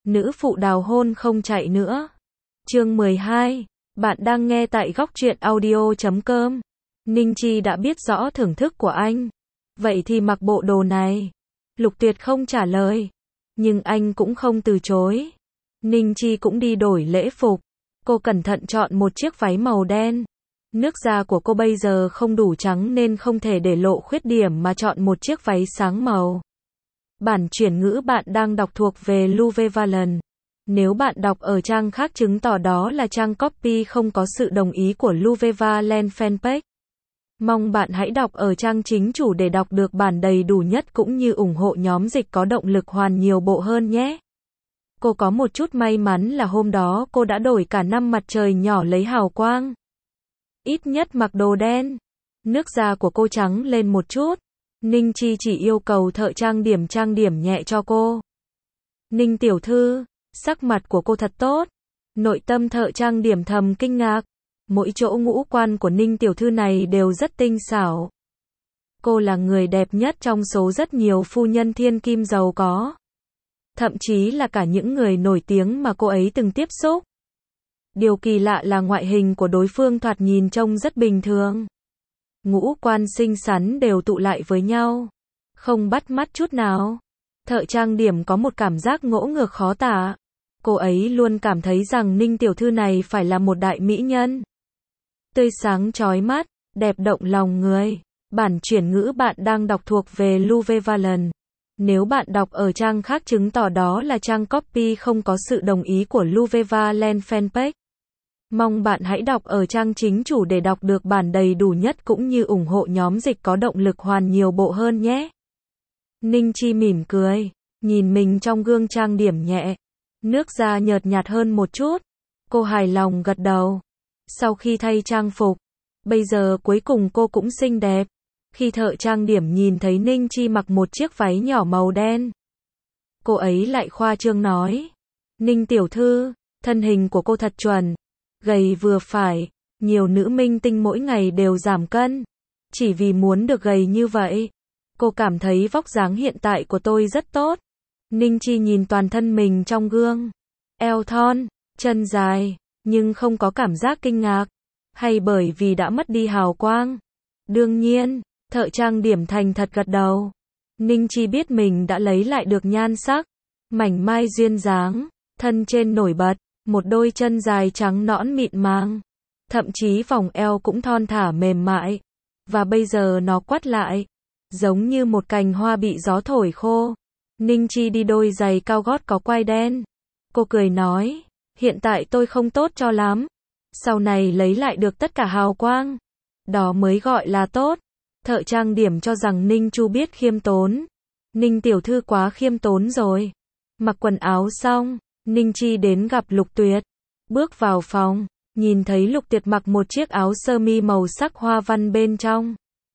Nữ phụ đào hôn không chạy nữa. Chương 12. Bạn đang nghe tại góc truyện audio.com. Ninh Chi đã biết rõ thưởng thức của anh. Vậy thì mặc bộ đồ này. Lục Tuyệt không trả lời. Nhưng anh cũng không từ chối. Ninh Chi cũng đi đổi lễ phục. Cô cẩn thận chọn một chiếc váy màu đen. Nước da của cô bây giờ không đủ trắng nên không thể để lộ khuyết điểm mà chọn một chiếc váy sáng màu. Bản chuyển ngữ bạn đang đọc thuộc về Louve Valen. Nếu bạn đọc ở trang khác chứng tỏ đó là trang copy không có sự đồng ý của Louve Valen fanpage. Mong bạn hãy đọc ở trang chính chủ để đọc được bản đầy đủ nhất cũng như ủng hộ nhóm dịch có động lực hoàn nhiều bộ hơn nhé. Cô có một chút may mắn là hôm đó cô đã đổi cả năm mặt trời nhỏ lấy hào quang. Ít nhất mặc đồ đen. Nước da của cô trắng lên một chút. Ninh Chi chỉ yêu cầu thợ trang điểm nhẹ cho cô. Ninh tiểu thư, sắc mặt của cô thật tốt. Nội tâm thợ trang điểm thầm kinh ngạc. Mỗi chỗ ngũ quan của Ninh tiểu thư này đều rất tinh xảo. Cô là người đẹp nhất trong số rất nhiều phu nhân thiên kim giàu có. Thậm chí là cả những người nổi tiếng mà cô ấy từng tiếp xúc. Điều kỳ lạ là ngoại hình của đối phương thoạt nhìn trông rất bình thường. Ngũ quan xinh xắn đều tụ lại với nhau. Không bắt mắt chút nào. Thợ trang điểm có một cảm giác ngỗ ngược khó tả. Cô ấy luôn cảm thấy rằng Ninh tiểu thư này phải là một đại mỹ nhân. Tươi sáng chói mắt, đẹp động lòng người. Bản chuyển ngữ bạn đang đọc thuộc về Louve Valen. Nếu bạn đọc ở trang khác chứng tỏ đó là trang copy không có sự đồng ý của Louve Valen fanpage. Mong bạn hãy đọc ở trang chính chủ để đọc được bản đầy đủ nhất cũng như ủng hộ nhóm dịch có động lực hoàn nhiều bộ hơn nhé. Ninh Chi mỉm cười, nhìn mình trong gương trang điểm nhẹ. Nước da nhợt nhạt hơn một chút. Cô hài lòng gật đầu. Sau khi thay trang phục, bây giờ cuối cùng cô cũng xinh đẹp. Khi thợ trang điểm nhìn thấy Ninh Chi mặc một chiếc váy nhỏ màu đen, cô ấy lại khoa trương nói. Ninh tiểu thư, thân hình của cô thật chuẩn. Gầy vừa phải, nhiều nữ minh tinh mỗi ngày đều giảm cân. Chỉ vì muốn được gầy như vậy. Cô cảm thấy vóc dáng hiện tại của tôi rất tốt. Ninh Chi nhìn toàn thân mình trong gương. Eo thon, chân dài, nhưng không có cảm giác kinh ngạc. Hay bởi vì đã mất đi hào quang. Đương nhiên, thợ trang điểm thành thật gật đầu. Ninh Chi biết mình đã lấy lại được nhan sắc. Mảnh mai duyên dáng, thân trên nổi bật. Một đôi chân dài trắng nõn mịn màng. Thậm chí vòng eo cũng thon thả mềm mại. Và bây giờ nó quắt lại. Giống như một cành hoa bị gió thổi khô. Ninh Chi đi đôi giày cao gót có quai đen. Cô cười nói. Hiện tại tôi không tốt cho lắm. Sau này lấy lại được tất cả hào quang. Đó mới gọi là tốt. Thợ trang điểm cho rằng Ninh Chu biết khiêm tốn. Ninh tiểu thư quá khiêm tốn rồi. Mặc quần áo xong. Ninh Chi đến gặp Lục Tuyệt. Bước vào phòng, nhìn thấy Lục Tuyệt mặc một chiếc áo sơ mi màu sắc hoa văn bên trong.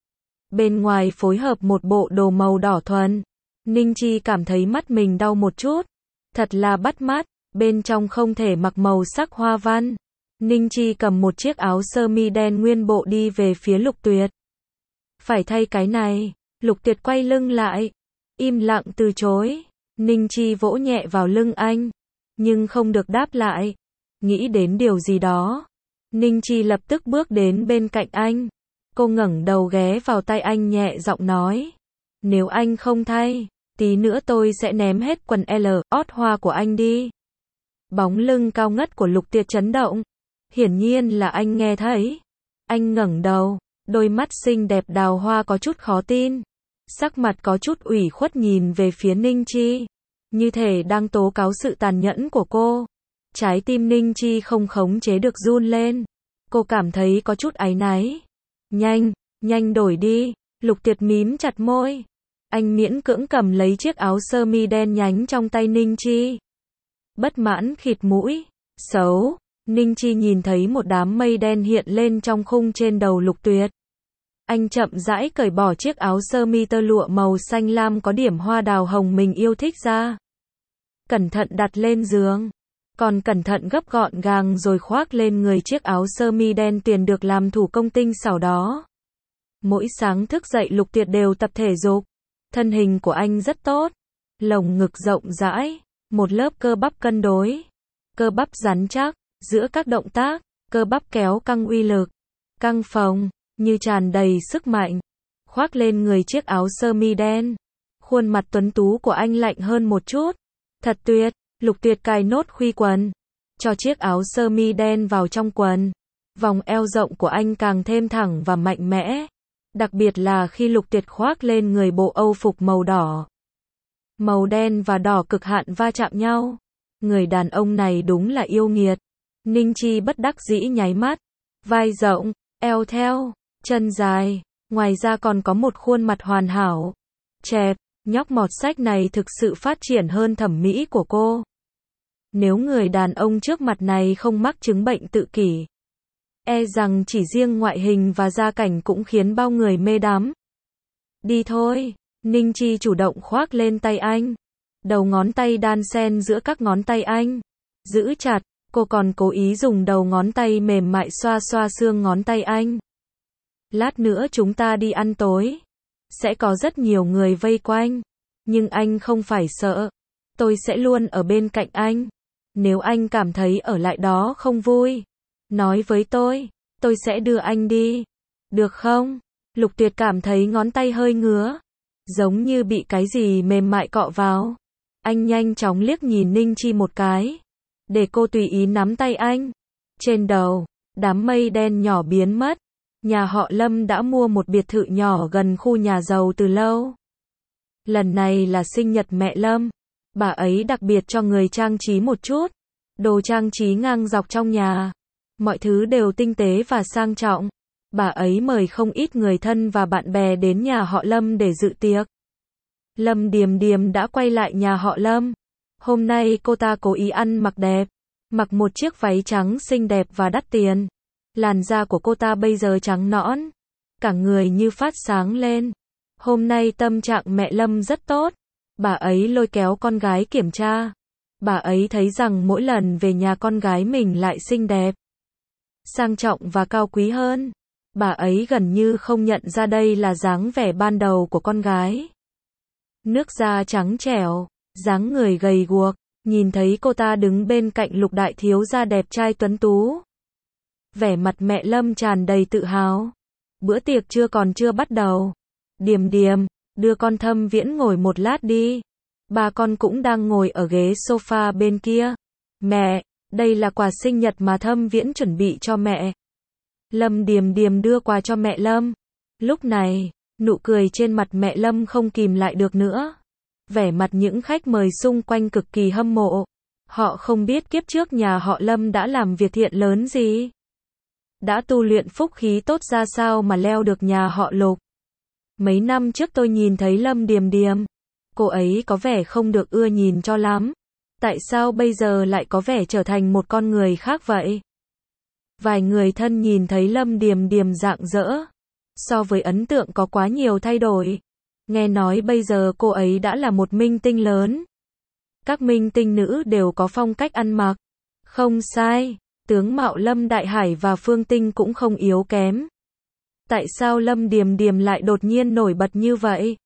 Bên ngoài phối hợp một bộ đồ màu đỏ thuần. Ninh Chi cảm thấy mắt mình đau một chút. Thật là bắt mắt, bên trong không thể mặc màu sắc hoa văn. Ninh Chi cầm một chiếc áo sơ mi đen nguyên bộ đi về phía Lục Tuyệt. Phải thay cái này. Lục Tuyệt quay lưng lại. Im lặng từ chối. Ninh Chi vỗ nhẹ vào lưng anh. Nhưng không được đáp lại. Nghĩ đến điều gì đó. Ninh Chi lập tức bước đến bên cạnh anh. Cô ngẩng đầu ghé vào tay anh nhẹ giọng nói. Nếu anh không thay, tí nữa tôi sẽ ném hết quần L, ót hoa của anh đi. Bóng lưng cao ngất của Lục Tuyệt chấn động. Hiển nhiên là anh nghe thấy. Anh ngẩng đầu, đôi mắt xinh đẹp đào hoa có chút khó tin. Sắc mặt có chút ủy khuất nhìn về phía Ninh Chi. Như thể đang tố cáo sự tàn nhẫn của cô. Trái tim Ninh Chi không khống chế được run lên. Cô cảm thấy có chút áy náy. Nhanh đổi đi. Lục Tuyệt mím chặt môi. Anh miễn cưỡng cầm lấy chiếc áo sơ mi đen nhánh trong tay Ninh Chi. Bất mãn khịt mũi. Xấu. Ninh Chi nhìn thấy một đám mây đen hiện lên trong khung trên đầu Lục Tuyệt. Anh chậm rãi cởi bỏ chiếc áo sơ mi tơ lụa màu xanh lam có điểm hoa đào hồng mình yêu thích ra. Cẩn thận đặt lên giường. Còn cẩn thận gấp gọn gàng rồi khoác lên người chiếc áo sơ mi đen tuyền được làm thủ công tinh xảo đó. Mỗi sáng thức dậy Lục Tuyệt đều tập thể dục. Thân hình của anh rất tốt. Lồng ngực rộng rãi. một lớp cơ bắp cân đối, cơ bắp rắn chắc, giữa các động tác, cơ bắp kéo căng uy lực, căng phồng, như tràn đầy sức mạnh, khoác lên người chiếc áo sơ mi đen. Khuôn mặt tuấn tú của anh lạnh hơn một chút. Thật tuyệt, Lục Tuyệt cài nốt khuy quần, cho chiếc áo sơ mi đen vào trong quần. Vòng eo rộng của anh càng thêm thẳng và mạnh mẽ. Đặc biệt là khi Lục Tuyệt khoác lên người bộ âu phục màu đỏ. Màu đen và đỏ cực hạn va chạm nhau. Người đàn ông này đúng là yêu nghiệt. Ninh Chi bất đắc dĩ nháy mắt. Vai rộng, eo theo, chân dài. Ngoài ra còn có một khuôn mặt hoàn hảo. Chẹp, nhóc mọt sách này thực sự phát triển hơn thẩm mỹ của cô. Nếu người đàn ông trước mặt này không mắc chứng bệnh tự kỷ, e rằng chỉ riêng ngoại hình và gia cảnh cũng khiến bao người mê đắm. Đi thôi, Ninh Chi chủ động khoác lên tay anh. Đầu ngón tay đan xen giữa các ngón tay anh. Giữ chặt, cô còn cố ý dùng đầu ngón tay mềm mại xoa xoa xương ngón tay anh. Lát nữa chúng ta đi ăn tối. Sẽ có rất nhiều người vây quanh. Nhưng anh không phải sợ. Tôi sẽ luôn ở bên cạnh anh. Nếu anh cảm thấy ở lại đó không vui, nói với tôi sẽ đưa anh đi. Được không? Lục Tuyệt cảm thấy ngón tay hơi ngứa. Giống như bị cái gì mềm mại cọ vào. Anh nhanh chóng liếc nhìn Ninh Chi một cái. Để cô tùy ý nắm tay anh. Trên đầu, đám mây đen nhỏ biến mất. Nhà họ Lâm đã mua một biệt thự nhỏ gần khu nhà giàu từ lâu. Lần này là sinh nhật mẹ Lâm. Bà ấy đặc biệt cho người trang trí một chút. Đồ trang trí ngang dọc trong nhà. Mọi thứ đều tinh tế và sang trọng. Bà ấy mời không ít người thân và bạn bè đến nhà họ Lâm để dự tiệc. Lâm Điềm Điềm đã quay lại nhà họ Lâm. Hôm nay cô ta cố ý ăn mặc đẹp. Mặc một chiếc váy trắng xinh đẹp và đắt tiền. Làn da của cô ta bây giờ trắng nõn. Cả người như phát sáng lên. Hôm nay tâm trạng mẹ Lâm rất tốt. Bà ấy lôi kéo con gái kiểm tra. Bà ấy thấy rằng mỗi lần về nhà con gái mình lại xinh đẹp, sang trọng và cao quý hơn. Bà ấy gần như không nhận ra đây là dáng vẻ ban đầu của con gái. Nước da trắng trẻo, dáng người gầy guộc, nhìn thấy cô ta đứng bên cạnh Lục đại thiếu gia đẹp trai tuấn tú. Vẻ mặt mẹ Lâm tràn đầy tự hào. Bữa tiệc còn chưa bắt đầu. Điềm Điềm, đưa con Thâm Viễn ngồi một lát đi. Ba con cũng đang ngồi ở ghế sofa bên kia. Mẹ, đây là quà sinh nhật mà Thâm Viễn chuẩn bị cho mẹ. Lâm Điềm Điềm đưa quà cho mẹ Lâm. Lúc này, nụ cười trên mặt mẹ Lâm không kìm lại được nữa. Vẻ mặt những khách mời xung quanh cực kỳ hâm mộ. Họ không biết kiếp trước nhà họ Lâm đã làm việc thiện lớn gì. Đã tu luyện phúc khí tốt ra sao mà leo được nhà họ Lục. Mấy năm trước tôi nhìn thấy Lâm Điềm Điềm. Cô ấy có vẻ không được ưa nhìn cho lắm. Tại sao bây giờ lại có vẻ trở thành một con người khác vậy? Vài người thân nhìn thấy Lâm Điềm Điềm rạng rỡ. So với ấn tượng có quá nhiều thay đổi. Nghe nói bây giờ cô ấy đã là một minh tinh lớn. Các minh tinh nữ đều có phong cách ăn mặc. Không sai, tướng mạo Lâm Đại Hải và Phương Tinh cũng không yếu kém. Tại sao Lâm Điềm Điềm lại đột nhiên nổi bật như vậy?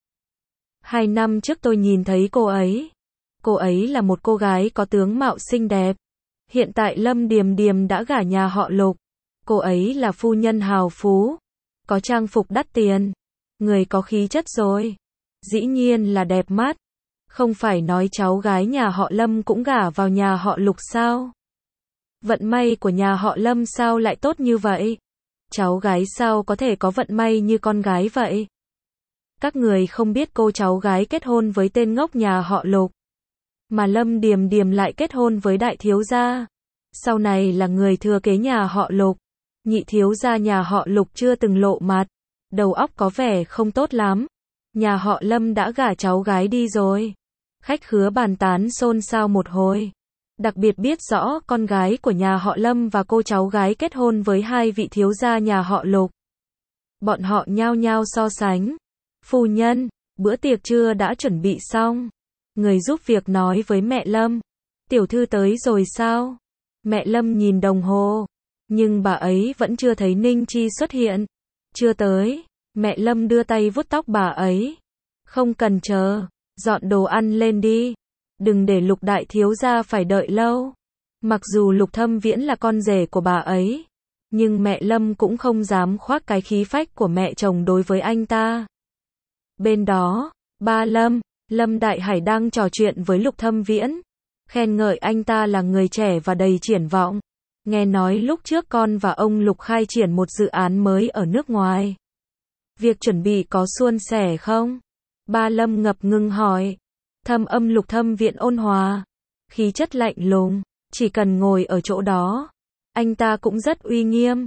2 năm trước tôi nhìn thấy cô ấy. Cô ấy là một cô gái có tướng mạo xinh đẹp. Hiện tại Lâm Điềm Điềm đã gả nhà họ Lục. Cô ấy là phu nhân hào phú. Có trang phục đắt tiền. Người có khí chất rồi. Dĩ nhiên là đẹp mắt. Không phải nói cháu gái nhà họ Lâm cũng gả vào nhà họ Lục sao? Vận may của nhà họ Lâm sao lại tốt như vậy? Cháu gái sao có thể có vận may như con gái vậy? Các người không biết cô cháu gái kết hôn với tên ngốc nhà họ Lục. Mà Lâm Điềm Điềm lại kết hôn với đại thiếu gia. Sau này là người thừa kế nhà họ Lục. Nhị thiếu gia nhà họ Lục chưa từng lộ mặt. Đầu óc có vẻ không tốt lắm. Nhà họ Lâm đã gả cháu gái đi rồi. Khách khứa bàn tán xôn xao một hồi. Đặc biệt biết rõ con gái của nhà họ Lâm và cô cháu gái kết hôn với 2 vị thiếu gia nhà họ Lục. Bọn họ nhao nhao so sánh. Phu nhân, bữa tiệc trưa đã chuẩn bị xong. Người giúp việc nói với mẹ Lâm. Tiểu thư tới rồi sao? Mẹ Lâm nhìn đồng hồ. Nhưng bà ấy vẫn chưa thấy Ninh Chi xuất hiện. Chưa tới. Mẹ Lâm đưa tay vuốt tóc bà ấy. Không cần chờ. Dọn đồ ăn lên đi. đừng để Lục đại thiếu gia phải đợi lâu. Mặc dù Lục Thâm Viễn là con rể của bà ấy, nhưng mẹ Lâm cũng không dám khoác cái khí phách của mẹ chồng đối với anh ta. Bên đó, ba Lâm, Lâm Đại Hải đang trò chuyện với Lục Thâm Viễn, khen ngợi anh ta là người trẻ và đầy triển vọng. Nghe nói lúc trước con và ông Lục khai triển một dự án mới ở nước ngoài. Việc chuẩn bị có suôn sẻ không? Ba Lâm ngập ngừng hỏi. Thâm âm Lục Thâm Viễn ôn hòa, khí chất lạnh lùng, chỉ cần ngồi ở chỗ đó, anh ta cũng rất uy nghiêm.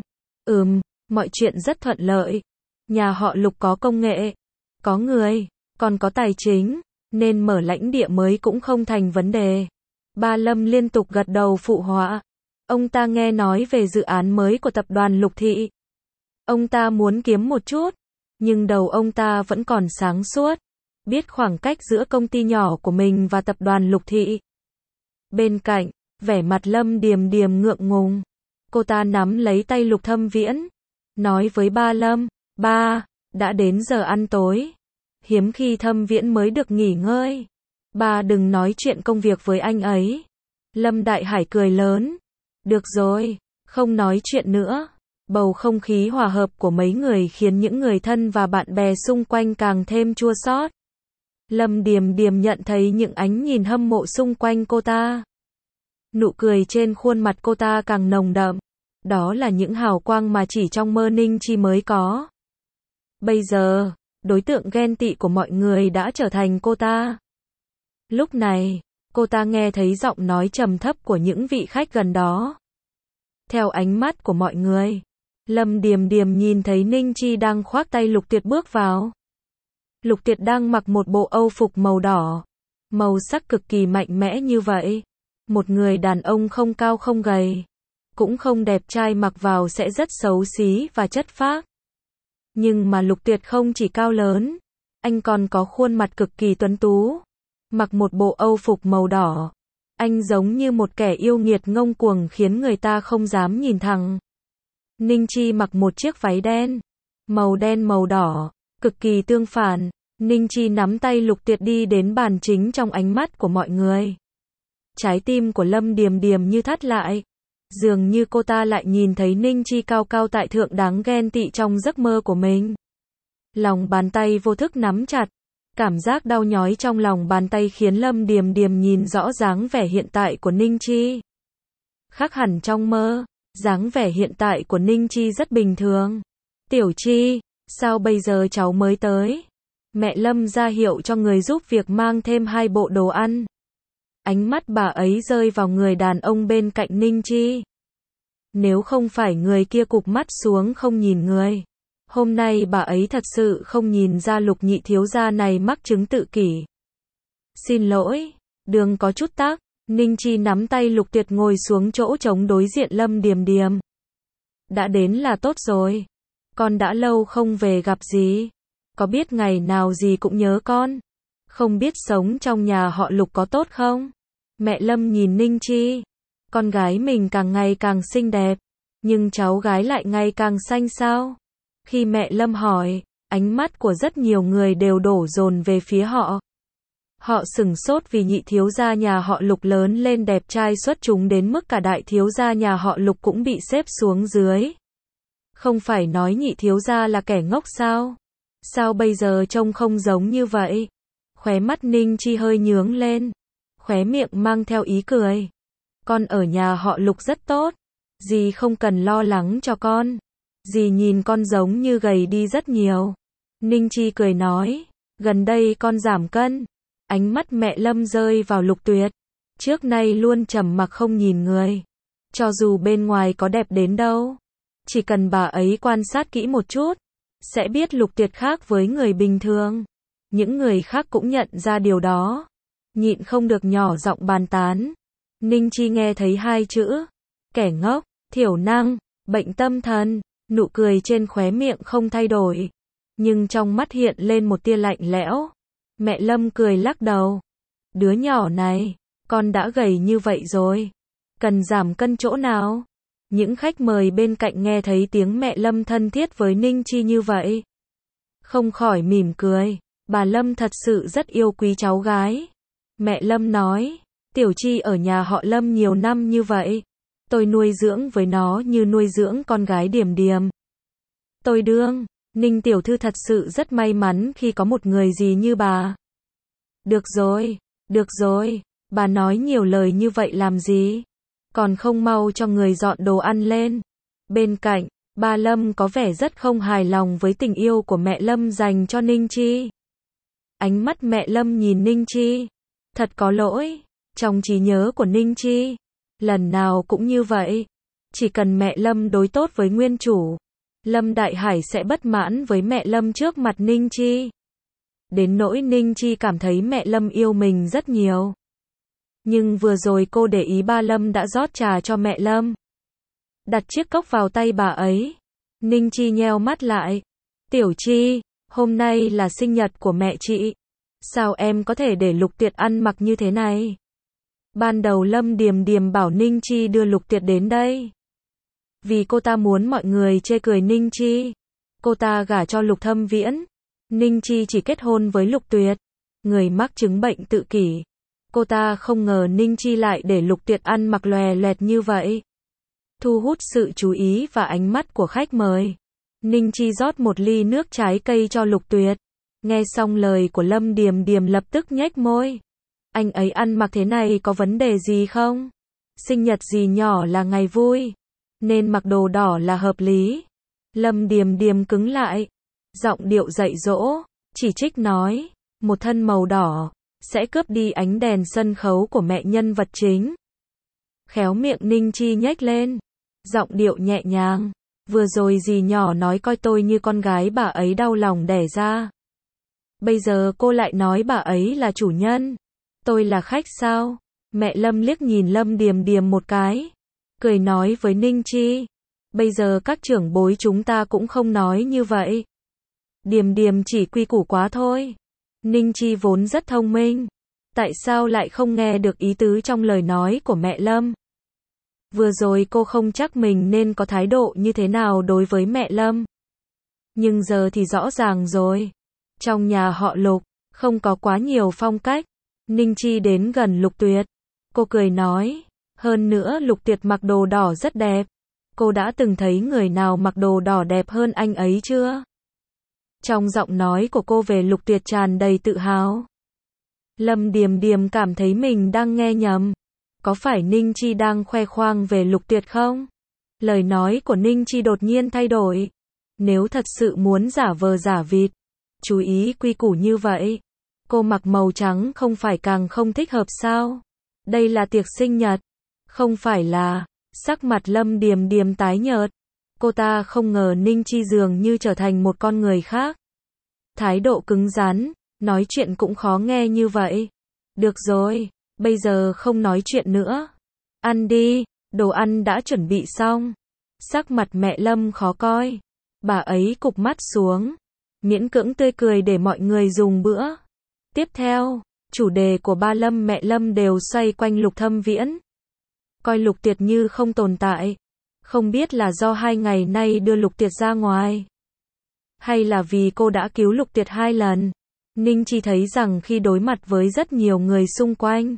Mọi chuyện rất thuận lợi. Nhà họ Lục có công nghệ, có người, còn có tài chính, nên mở lãnh địa mới cũng không thành vấn đề. Ba Lâm liên tục gật đầu phụ họa. Ông ta nghe nói về dự án mới của tập đoàn Lục Thị. Ông ta muốn kiếm một chút, nhưng đầu ông ta vẫn còn sáng suốt, biết khoảng cách giữa công ty nhỏ của mình và tập đoàn Lục Thị. Bên cạnh, vẻ mặt Lâm Điềm Điềm ngượng ngùng. Cô ta nắm lấy tay Lục Thâm Viễn, nói với ba Lâm, ba, đã đến giờ ăn tối. Hiếm khi Thâm Viễn mới được nghỉ ngơi. Ba đừng nói chuyện công việc với anh ấy. Lâm Đại Hải cười lớn. Được rồi, không nói chuyện nữa. Bầu không khí hòa hợp của mấy người khiến những người thân và bạn bè xung quanh càng thêm chua xót. Lâm Điềm Điềm nhận thấy những ánh nhìn hâm mộ xung quanh cô ta. Nụ cười trên khuôn mặt cô ta càng nồng đậm. Đó là những hào quang mà chỉ trong mơ Ninh Chi mới có. Bây giờ, đối tượng ghen tị của mọi người đã trở thành cô ta. Lúc này, cô ta nghe thấy giọng nói trầm thấp của những vị khách gần đó. Theo ánh mắt của mọi người, Lâm Điềm Điềm nhìn thấy Ninh Chi đang khoác tay Lục Tuyệt bước vào. Lục Tuyệt đang mặc một bộ âu phục màu đỏ, màu sắc cực kỳ mạnh mẽ như vậy. Một người đàn ông không cao không gầy, cũng không đẹp trai mặc vào sẽ rất xấu xí và chất phác. Nhưng mà Lục Tuyệt không chỉ cao lớn, anh còn có khuôn mặt cực kỳ tuấn tú. Mặc một bộ âu phục màu đỏ, anh giống như một kẻ yêu nghiệt ngông cuồng khiến người ta không dám nhìn thẳng. Ninh Chi mặc một chiếc váy đen, màu đỏ, cực kỳ tương phản. Ninh Chi nắm tay Lục Tuyệt đi đến bàn chính trong ánh mắt của mọi người. Trái tim của Lâm Điềm Điềm như thắt lại. Dường như cô ta lại nhìn thấy Ninh Chi cao cao tại thượng đáng ghen tị trong giấc mơ của mình. Lòng bàn tay vô thức nắm chặt. Cảm giác đau nhói trong lòng bàn tay khiến Lâm Điềm Điềm nhìn rõ dáng vẻ hiện tại của Ninh Chi. Khác hẳn trong mơ, dáng vẻ hiện tại của Ninh Chi rất bình thường. Tiểu Chi, sao bây giờ cháu mới tới? Mẹ Lâm ra hiệu cho người giúp việc mang thêm 2 bộ đồ ăn. Ánh mắt bà ấy rơi vào người đàn ông bên cạnh Ninh Chi. Nếu không phải người kia cụp mắt xuống không nhìn người, hôm nay bà ấy thật sự không nhìn ra Lục nhị thiếu gia này mắc chứng tự kỷ. Xin lỗi, đường có chút tắc. Ninh Chi nắm tay Lục Tuyệt ngồi xuống chỗ trống đối diện Lâm Điềm Điềm. Đã đến là tốt rồi. Con đã lâu không về gặp dì. Có biết ngày nào dì cũng nhớ con. Không biết sống trong nhà họ Lục có tốt không? Mẹ Lâm nhìn Ninh Chi. Con gái mình càng ngày càng xinh đẹp. Nhưng cháu gái lại ngày càng xanh sao? Khi mẹ Lâm hỏi, ánh mắt của rất nhiều người đều đổ dồn về phía họ. Họ sửng sốt vì nhị thiếu gia nhà họ Lục lớn lên đẹp trai xuất chúng đến mức cả đại thiếu gia nhà họ Lục cũng bị xếp xuống dưới. Không phải nói nhị thiếu gia là kẻ ngốc sao? Sao bây giờ trông không giống như vậy? Khóe mắt Ninh Chi hơi nhướng lên, khóe miệng mang theo ý cười. Con ở nhà họ Lục rất tốt, dì không cần lo lắng cho con. Dì nhìn con giống như gầy đi rất nhiều. Ninh Chi cười nói, gần đây con giảm cân. Ánh mắt mẹ Lâm rơi vào Lục Tuyệt. Trước nay luôn trầm mặc không nhìn người. Cho dù bên ngoài có đẹp đến đâu, chỉ cần bà ấy quan sát kỹ một chút, sẽ biết Lục Tuyệt khác với người bình thường. Những người khác cũng nhận ra điều đó. Nhịn không được nhỏ giọng bàn tán. Ninh Chi nghe thấy 2 chữ. Kẻ ngốc, thiểu năng, bệnh tâm thần. Nụ cười trên khóe miệng không thay đổi. Nhưng trong mắt hiện lên một tia lạnh lẽo. Mẹ Lâm cười lắc đầu. Đứa nhỏ này, con đã gầy như vậy rồi. Cần giảm cân chỗ nào? Những khách mời bên cạnh nghe thấy tiếng mẹ Lâm thân thiết với Ninh Chi như vậy. Không khỏi mỉm cười. Bà Lâm thật sự rất yêu quý cháu gái. Mẹ Lâm nói, Tiểu Chi ở nhà họ Lâm nhiều năm như vậy. Tôi nuôi dưỡng với nó như nuôi dưỡng con gái Điềm Điềm. Tôi đương, Ninh tiểu thư thật sự rất may mắn khi có một người gì như bà. Được rồi, bà nói nhiều lời như vậy làm gì? Còn không mau cho người dọn đồ ăn lên. Bên cạnh, ba Lâm có vẻ rất không hài lòng với tình yêu của mẹ Lâm dành cho Ninh Chi. Ánh mắt mẹ Lâm nhìn Ninh Chi. Thật có lỗi, trong trí nhớ của Ninh Chi, lần nào cũng như vậy. Chỉ cần mẹ Lâm đối tốt với nguyên chủ, Lâm Đại Hải sẽ bất mãn với mẹ Lâm trước mặt Ninh Chi. Đến nỗi Ninh Chi cảm thấy mẹ Lâm yêu mình rất nhiều. Nhưng vừa rồi cô để ý ba Lâm đã rót trà cho mẹ Lâm. Đặt chiếc cốc vào tay bà ấy. Ninh Chi nheo mắt lại. Tiểu Chi, hôm nay là sinh nhật của mẹ chị. Sao em có thể để Lục Tiệt ăn mặc như thế này? Ban đầu Lâm Điềm Điềm bảo Ninh Chi đưa Lục Tiệt đến đây. Vì cô ta muốn mọi người chê cười Ninh Chi. Cô ta gả cho Lục Thâm Viễn. Ninh Chi chỉ kết hôn với Lục Tuyệt, người mắc chứng bệnh tự kỷ. Cô ta không ngờ Ninh Chi lại để Lục Tuyệt ăn mặc lòe loẹt như vậy. Thu hút sự chú ý và ánh mắt của khách mời. Ninh Chi rót một ly nước trái cây cho Lục Tuyệt. Nghe xong lời của Lâm Điềm Điềm lập tức nhếch môi. Anh ấy ăn mặc thế này có vấn đề gì không? Sinh nhật gì nhỏ là ngày vui, nên mặc đồ đỏ là hợp lý. Lâm Điềm Điềm cứng lại. Giọng điệu dạy dỗ, chỉ trích nói, một thân màu đỏ, sẽ cướp đi ánh đèn sân khấu của mẹ nhân vật chính. Khéo miệng Ninh Chi nhếch lên. Giọng điệu nhẹ nhàng. Vừa rồi dì nhỏ nói coi tôi như con gái bà ấy đau lòng đẻ ra. Bây giờ cô lại nói bà ấy là chủ nhân. Tôi là khách sao? Mẹ Lâm liếc nhìn Lâm Điềm Điềm một cái. Cười nói với Ninh Chi. Bây giờ các trưởng bối chúng ta cũng không nói như vậy. Điềm Điềm chỉ quy củ quá thôi. Ninh Chi vốn rất thông minh. Tại sao lại không nghe được ý tứ trong lời nói của mẹ Lâm? Vừa rồi cô không chắc mình nên có thái độ như thế nào đối với mẹ Lâm. Nhưng giờ thì rõ ràng rồi. Trong nhà họ Lục, không có quá nhiều phong cách. Ninh Chi đến gần Lục Tuyệt. Cô cười nói. Hơn nữa Lục Tuyệt mặc đồ đỏ rất đẹp. Cô đã từng thấy người nào mặc đồ đỏ đẹp hơn anh ấy chưa? Trong giọng nói của cô về Lục Tuyệt tràn đầy tự hào. Lâm Điềm Điềm cảm thấy mình đang nghe nhầm. Có phải Ninh Chi đang khoe khoang về Lục Tuyệt không? Lời nói của Ninh Chi đột nhiên thay đổi. Nếu thật sự muốn giả vờ giả vịt, chú ý quy củ như vậy, cô mặc màu trắng không phải càng không thích hợp sao? Đây là tiệc sinh nhật, không phải là... Sắc mặt Lâm Điềm Điềm tái nhợt. Cô ta không ngờ Ninh Chi dường như trở thành một con người khác. Thái độ cứng rắn, nói chuyện cũng khó nghe như vậy. Được rồi, bây giờ không nói chuyện nữa. Ăn đi, đồ ăn đã chuẩn bị xong. Sắc mặt mẹ Lâm khó coi. Bà ấy cụp mắt xuống, miễn cưỡng tươi cười để mọi người dùng bữa. Tiếp theo, chủ đề của ba Lâm mẹ Lâm đều xoay quanh Lục Thâm Viễn. Coi Lục Tuyệt như không tồn tại. Không biết là do 2 ngày nay đưa Lục Tuyệt ra ngoài, hay là vì cô đã cứu Lục Tuyệt 2 lần. Ninh Chi thấy rằng khi đối mặt với rất nhiều người xung quanh,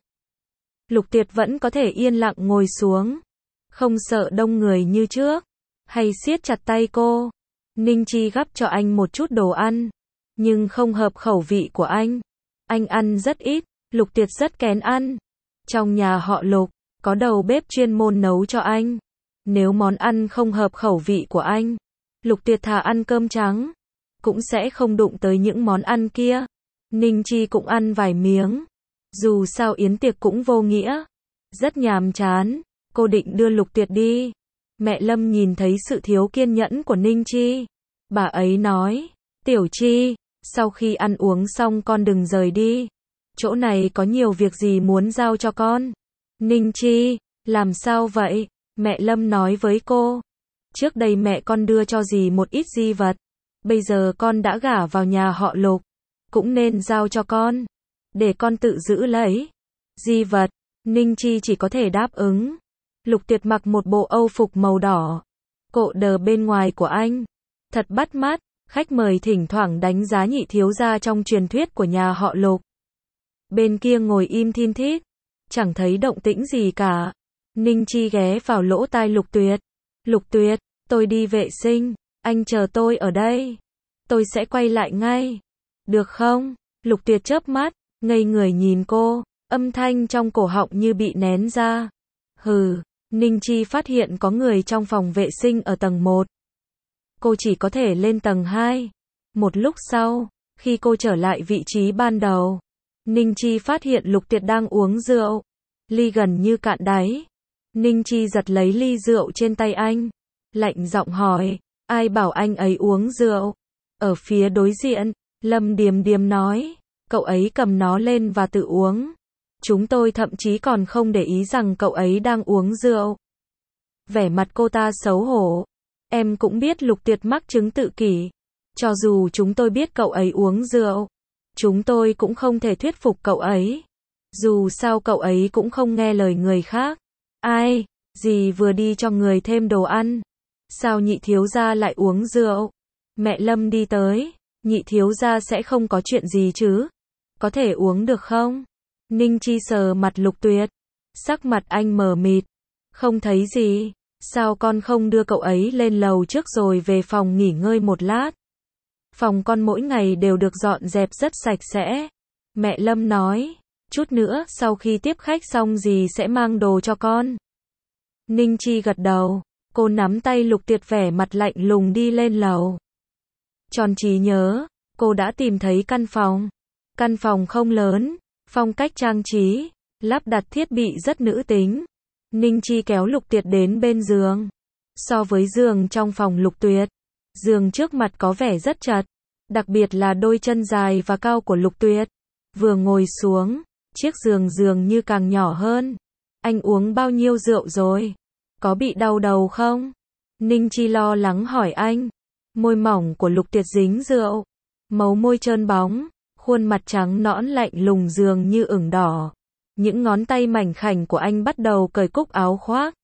Lục Tuyệt vẫn có thể yên lặng ngồi xuống, không sợ đông người như trước, hay siết chặt tay cô. Ninh Chi gắp cho anh một chút đồ ăn, nhưng không hợp khẩu vị của anh. Anh ăn rất ít, Lục Tuyệt rất kén ăn. Trong nhà họ Lục, có đầu bếp chuyên môn nấu cho anh. Nếu món ăn không hợp khẩu vị của anh, Lục Tuyệt thà ăn cơm trắng, cũng sẽ không đụng tới những món ăn kia. Ninh Chi cũng ăn vài miếng. Dù sao yến tiệc cũng vô nghĩa, rất nhàm chán. Cô định đưa Lục Tuyệt đi. Mẹ Lâm nhìn thấy sự thiếu kiên nhẫn của Ninh Chi. Bà ấy nói, Tiểu Chi, sau khi ăn uống xong con đừng rời đi. Chỗ này có nhiều việc gì muốn giao cho con. Ninh Chi, làm sao vậy? Mẹ Lâm nói với cô. Trước đây mẹ con đưa cho dì một ít di vật. Bây giờ con đã gả vào nhà họ Lục, cũng nên giao cho con, để con tự giữ lấy. Di vật, Ninh Chi chỉ có thể đáp ứng. Lục Tuyệt mặc một bộ âu phục màu đỏ. Cộ đờ bên ngoài của anh thật bắt mắt. Khách mời thỉnh thoảng đánh giá nhị thiếu gia trong truyền thuyết của nhà họ Lục. Bên kia ngồi im thin thít, chẳng thấy động tĩnh gì cả. Ninh Chi ghé vào lỗ tai Lục Tuyệt. Lục Tuyệt, tôi đi vệ sinh, anh chờ tôi ở đây. Tôi sẽ quay lại ngay. Được không? Lục Tuyệt chớp mắt, ngây người nhìn cô, âm thanh trong cổ họng như bị nén ra. Hừ, Ninh Chi phát hiện có người trong phòng vệ sinh ở tầng 1. Cô chỉ có thể lên tầng 2. Một lúc sau, khi cô trở lại vị trí ban đầu, Ninh Chi phát hiện Lục Tuyệt đang uống rượu. Ly gần như cạn đáy. Ninh Chi giật lấy ly rượu trên tay anh, lạnh giọng hỏi, ai bảo anh ấy uống rượu? Ở phía đối diện, Lâm Điềm Điềm nói, cậu ấy cầm nó lên và tự uống. Chúng tôi thậm chí còn không để ý rằng cậu ấy đang uống rượu. Vẻ mặt cô ta xấu hổ. Em cũng biết Lục Tuyệt mắc chứng tự kỷ. Cho dù chúng tôi biết cậu ấy uống rượu, chúng tôi cũng không thể thuyết phục cậu ấy. Dù sao cậu ấy cũng không nghe lời người khác. Ai, dì vừa đi cho người thêm đồ ăn. Sao nhị thiếu gia lại uống rượu? Mẹ Lâm đi tới, nhị thiếu gia sẽ không có chuyện gì chứ? Có thể uống được không? Ninh Chi sờ mặt Lục Tuyệt. Sắc mặt anh mờ mịt. Không thấy gì. Sao con không đưa cậu ấy lên lầu trước rồi về phòng nghỉ ngơi một lát? Phòng con mỗi ngày đều được dọn dẹp rất sạch sẽ. Mẹ Lâm nói, chút nữa sau khi tiếp khách xong dì sẽ mang đồ cho con. Ninh Chi gật đầu, cô nắm tay Lục Tuyệt vẻ mặt lạnh lùng đi lên lầu. Tròn trí nhớ, cô đã tìm thấy căn phòng. Căn phòng không lớn, phong cách trang trí, lắp đặt thiết bị rất nữ tính. Ninh Chi kéo Lục Tuyệt đến bên giường. So với giường trong phòng Lục Tuyệt, giường trước mặt có vẻ rất chật, đặc biệt là đôi chân dài và cao của Lục Tuyệt. Vừa ngồi xuống, chiếc giường dường như càng nhỏ hơn. Anh uống bao nhiêu rượu rồi? Có bị đau đầu không? Ninh Chi lo lắng hỏi anh. Môi mỏng của Lục Tuyệt dính rượu, mấu môi trơn bóng, khuôn mặt trắng nõn lạnh lùng dường như ửng đỏ. Những ngón tay mảnh khảnh của anh bắt đầu cởi cúc áo khoác.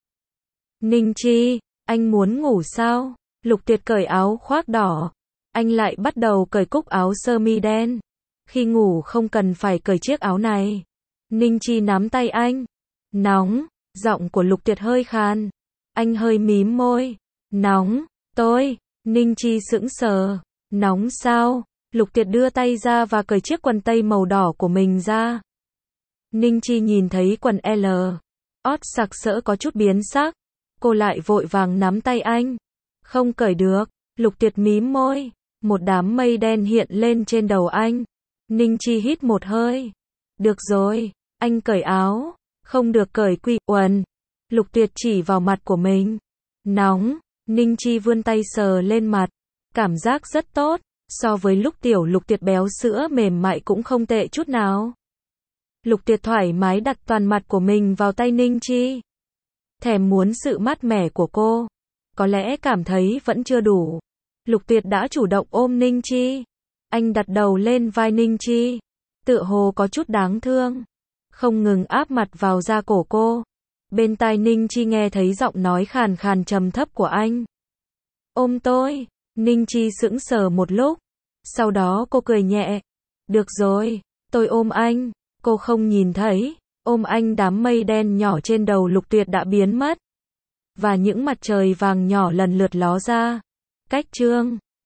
Ninh Chi, anh muốn ngủ sao? Lục Tuyệt cởi áo khoác đỏ. Anh lại bắt đầu cởi cúc áo sơ mi đen. Khi ngủ không cần phải cởi chiếc áo này. Ninh Chi nắm tay anh. Nóng, giọng của Lục Tuyệt hơi khàn. Anh hơi mím môi. Nóng, Ninh Chi sững sờ. Nóng sao? Lục Tuyệt đưa tay ra và cởi chiếc quần tây màu đỏ của mình ra. Ninh Chi nhìn thấy quần L. Ót sặc sỡ có chút biến sắc. Cô lại vội vàng nắm tay anh. Không cởi được. Lục Tuyệt mím môi. Một đám mây đen hiện lên trên đầu anh. Ninh Chi hít một hơi. Được rồi, anh cởi áo. Không được cởi quy quần. Lục Tuyệt chỉ vào mặt của mình. Nóng. Ninh Chi vươn tay sờ lên mặt. Cảm giác rất tốt. So với lúc tiểu Lục Tuyệt béo sữa mềm mại cũng không tệ chút nào. Lục Tuyệt thoải mái đặt toàn mặt của mình vào tay Ninh Chi. Thèm muốn sự mát mẻ của cô. Có lẽ cảm thấy vẫn chưa đủ. Lục Tuyệt đã chủ động ôm Ninh Chi. Anh đặt đầu lên vai Ninh Chi. Tựa hồ có chút đáng thương. Không ngừng áp mặt vào da cổ cô. Bên tai Ninh Chi nghe thấy giọng nói khàn khàn trầm thấp của anh. Ôm tôi. Ninh Chi sững sờ một lúc. Sau đó cô cười nhẹ. Được rồi, tôi ôm anh. Cô không nhìn thấy. Ôm anh đám mây đen nhỏ trên đầu Lục Tuyệt đã biến mất. Và những mặt trời vàng nhỏ lần lượt ló ra. Cách chương